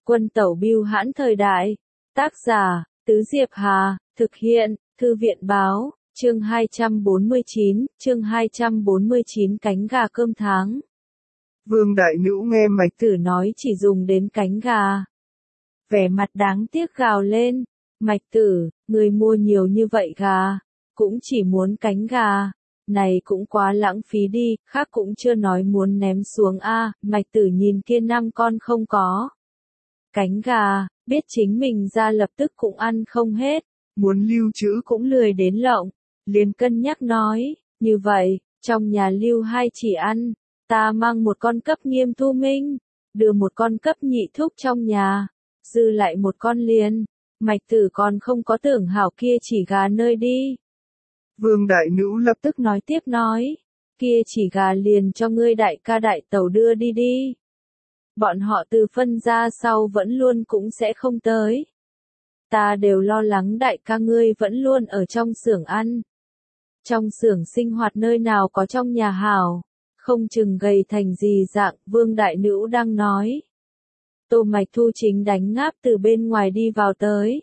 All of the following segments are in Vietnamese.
Quân tẩu bưu hãn thời đại. Tác giả, Tứ Diệp Hà, thực hiện, Thư viện báo, chương 249 cánh gà cơm tháng. Vương Đại Nữ nghe Mạch Tử nói chỉ dùng đến cánh gà. Vẻ mặt đáng tiếc gào lên, Mạch Tử, người mua nhiều như vậy gà, cũng chỉ muốn cánh gà. Này cũng quá lãng phí đi, khác cũng chưa nói muốn ném xuống a. Mạch Tử nhìn kia 5 con không có cánh gà, biết chính mình ra lập tức cũng ăn không hết, muốn lưu trữ cũng lười đến lộng, liền cân nhắc nói, như vậy, trong nhà lưu 2 chỉ ăn, ta mang một con cấp Nghiêm Thu Minh, đưa một con cấp Nhị Thúc trong nhà, dư lại một con liền. Mạch Tử còn không có tưởng hảo kia chỉ gà nơi đi. Vương Đại Nữ lập tức nói tiếp nói, kia chỉ gà liền cho ngươi đại ca đại tẩu đưa đi đi. Bọn họ từ phân ra sau vẫn luôn cũng sẽ không tới. Ta đều lo lắng đại ca ngươi vẫn luôn ở trong xưởng ăn. Trong xưởng sinh hoạt nơi nào có trong nhà hảo, không chừng gầy thành gì dạng. Vương Đại Nữ đang nói. Tô Mạch Thu chính đánh ngáp từ bên ngoài đi vào tới.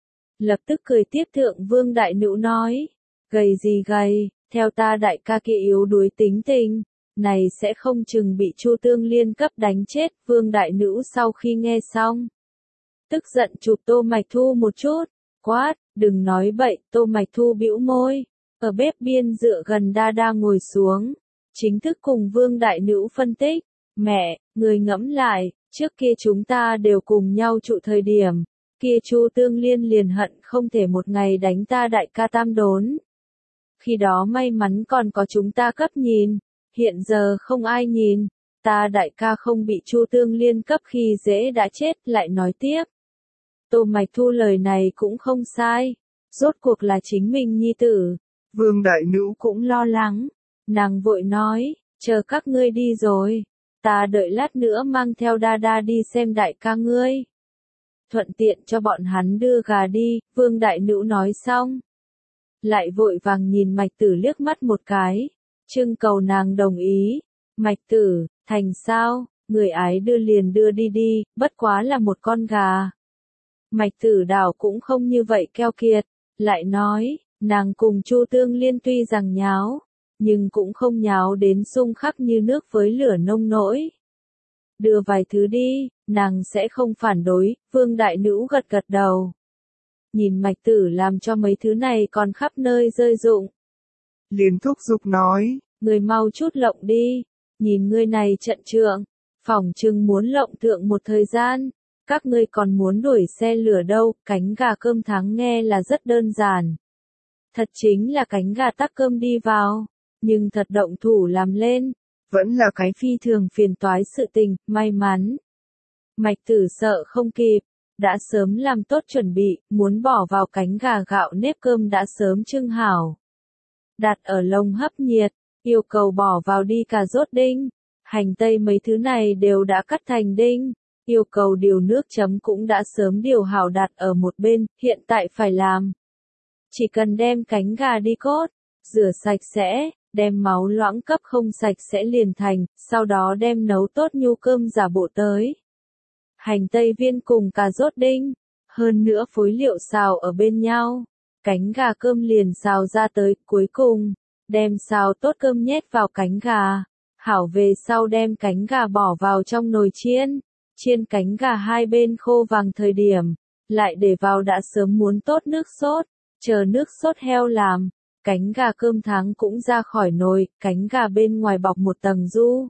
Lập tức cười tiếp thượng Vương Đại Nữ nói, gầy gì gầy, theo ta đại ca kia yếu đuối tính tình, này sẽ không chừng bị Chu Tương Liên cấp đánh chết. Vương Đại Nữ sau khi nghe xong, tức giận chụp Tô Mạch Thu một chút, quát, đừng nói bậy. Tô Mạch Thu bĩu môi, ở bếp biên dựa gần đa đa ngồi xuống, chính thức cùng Vương Đại Nữ phân tích, mẹ, người ngẫm lại, trước kia chúng ta đều cùng nhau trụ thời điểm, kia Chu Tương Liên liền hận không thể một ngày đánh ta đại ca tam đốn. Khi đó may mắn còn có chúng ta cấp nhìn, hiện giờ không ai nhìn, ta đại ca không bị Chu Tương Liên cấp khi dễ đã chết. Lại nói tiếp, Tô Mạch Thu lời này cũng không sai, rốt cuộc là chính mình nhi tử. Vương Đại Nữ cũng lo lắng, nàng vội nói, chờ các ngươi đi rồi, ta đợi lát nữa mang theo đa đa đi xem đại ca ngươi. Thuận tiện cho bọn hắn đưa gà đi. Vương Đại Nữ nói xong, lại vội vàng nhìn Mạch Tử liếc mắt một cái, trưng cầu nàng đồng ý. Mạch Tử, thành sao, người ái đưa liền đưa đi đi, bất quá là một con gà. Mạch Tử đảo cũng không như vậy keo kiệt, lại nói, nàng cùng Chu Tương Liên tuy rằng nháo, nhưng cũng không nháo đến xung khắc như nước với lửa nông nỗi. Đưa vài thứ đi, nàng sẽ không phản đối. Vương Đại Nữ gật gật đầu. Nhìn Mạch Tử làm cho mấy thứ này còn khắp nơi rơi rụng, liền thúc giục nói, người mau chút lộng đi, nhìn ngươi này trận trượng, phỏng chừng muốn lộng thượng một thời gian, các ngươi còn muốn đuổi xe lửa đâu. Cánh gà cơm tháng nghe là rất đơn giản, thật chính là cánh gà tắc cơm đi vào, nhưng thật động thủ làm lên, vẫn là cái phi thường phiền toái sự tình. May mắn, Mạch Tử sợ không kịp, đã sớm làm tốt chuẩn bị, muốn bỏ vào cánh gà gạo nếp cơm đã sớm trưng hảo, đặt ở lồng hấp nhiệt, yêu cầu bỏ vào đi cà rốt đinh, hành tây mấy thứ này đều đã cắt thành đinh, yêu cầu điều nước chấm cũng đã sớm điều hảo đặt ở một bên. Hiện tại phải làm, chỉ cần đem cánh gà đi cốt, rửa sạch sẽ, đem máu loãng cấp không sạch sẽ liền thành, sau đó đem nấu tốt nhu cơm giả bộ tới. Hành tây viên cùng cà rốt đinh, hơn nữa phối liệu xào ở bên nhau, cánh gà cơm liền xào ra tới. Cuối cùng, đem xào tốt cơm nhét vào cánh gà, hảo về sau đem cánh gà bỏ vào trong nồi chiên, chiên cánh gà hai bên khô vàng thời điểm, lại để vào đã sớm muốn tốt nước sốt, chờ nước sốt heo làm, cánh gà cơm tháng cũng ra khỏi nồi. Cánh gà bên ngoài bọc một tầng ru,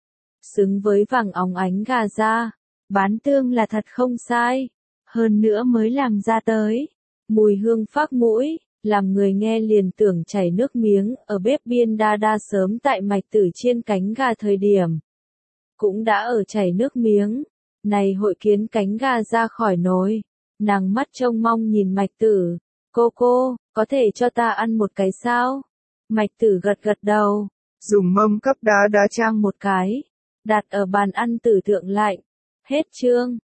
xứng với vàng óng ánh gà da, bán tương là thật không sai, hơn nữa mới làm ra tới, mùi hương phác mũi, làm người nghe liền tưởng chảy nước miếng. Ở bếp biên đa đa sớm tại Mạch Tử chiên cánh gà thời điểm, cũng đã ở chảy nước miếng, này hội kiến cánh gà ra khỏi nồi, nàng mắt trông mong nhìn Mạch Tử, cô, có thể cho ta ăn một cái sao? Mạch Tử gật gật đầu, dùng mâm cấp đá đá trang một cái, đặt ở bàn ăn tử thượng lạnh. Hết chương.